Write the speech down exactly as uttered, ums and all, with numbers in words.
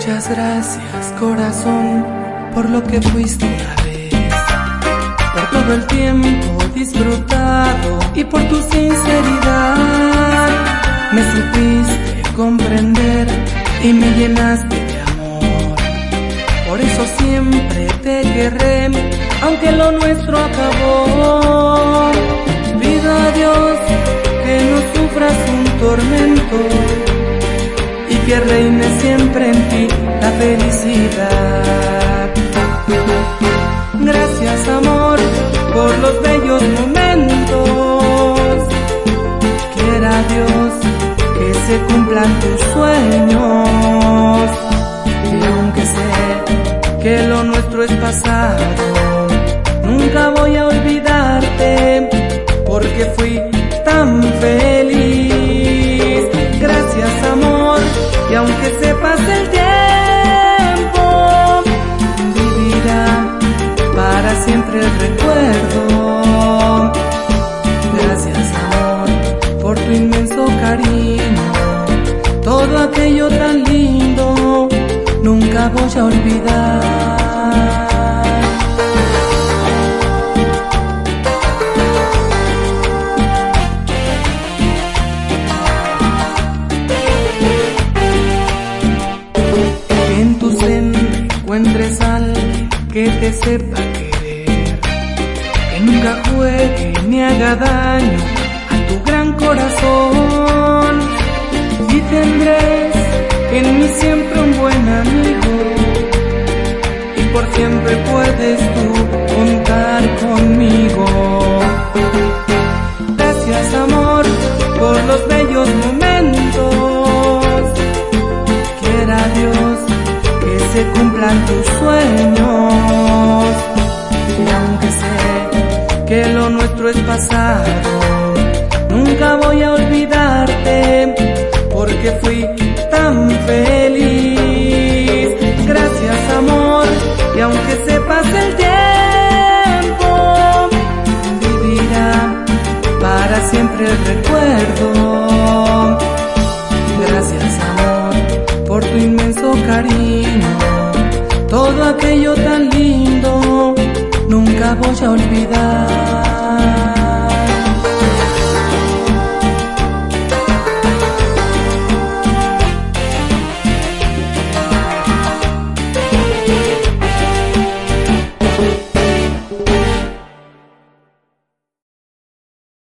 Muchas gracias, corazón, por lo que fuiste una vez, por todo el tiempo disfrutado y por tu sinceridad. Me supiste comprender y me llenaste de amor. Por eso siempre te querré, aunque lo nuestro acabó. Pido a Dios que no sufras un tormento y que reine siempre en ti la felicidad. Gracias, amor, por los bellos momentos. Quiera Dios que se cumplan tus sueños. Y aunque sé que lo nuestro es pasado, nunca voy a olvidarte, porque fui tan feliz. Gracias, amor, y aunque se pase el tiempo, vivirá para siempre el recuerdo. Gracias, amor, por tu inmenso cariño. Todo aquello tan lindo nunca voy a olvidar. Encuentres a alguien que te sepa querer, que nunca juegue ni haga daño a tu gran corazón. Y tendrás en mí siempre un buen amigo, y por siempre puedes tú contar conmigo. Gracias, amor, por los bellos momentos. Quiera Dios que se cumplan tus sueños. Y aunque sé que lo nuestro es pasado, nunca voy a olvidar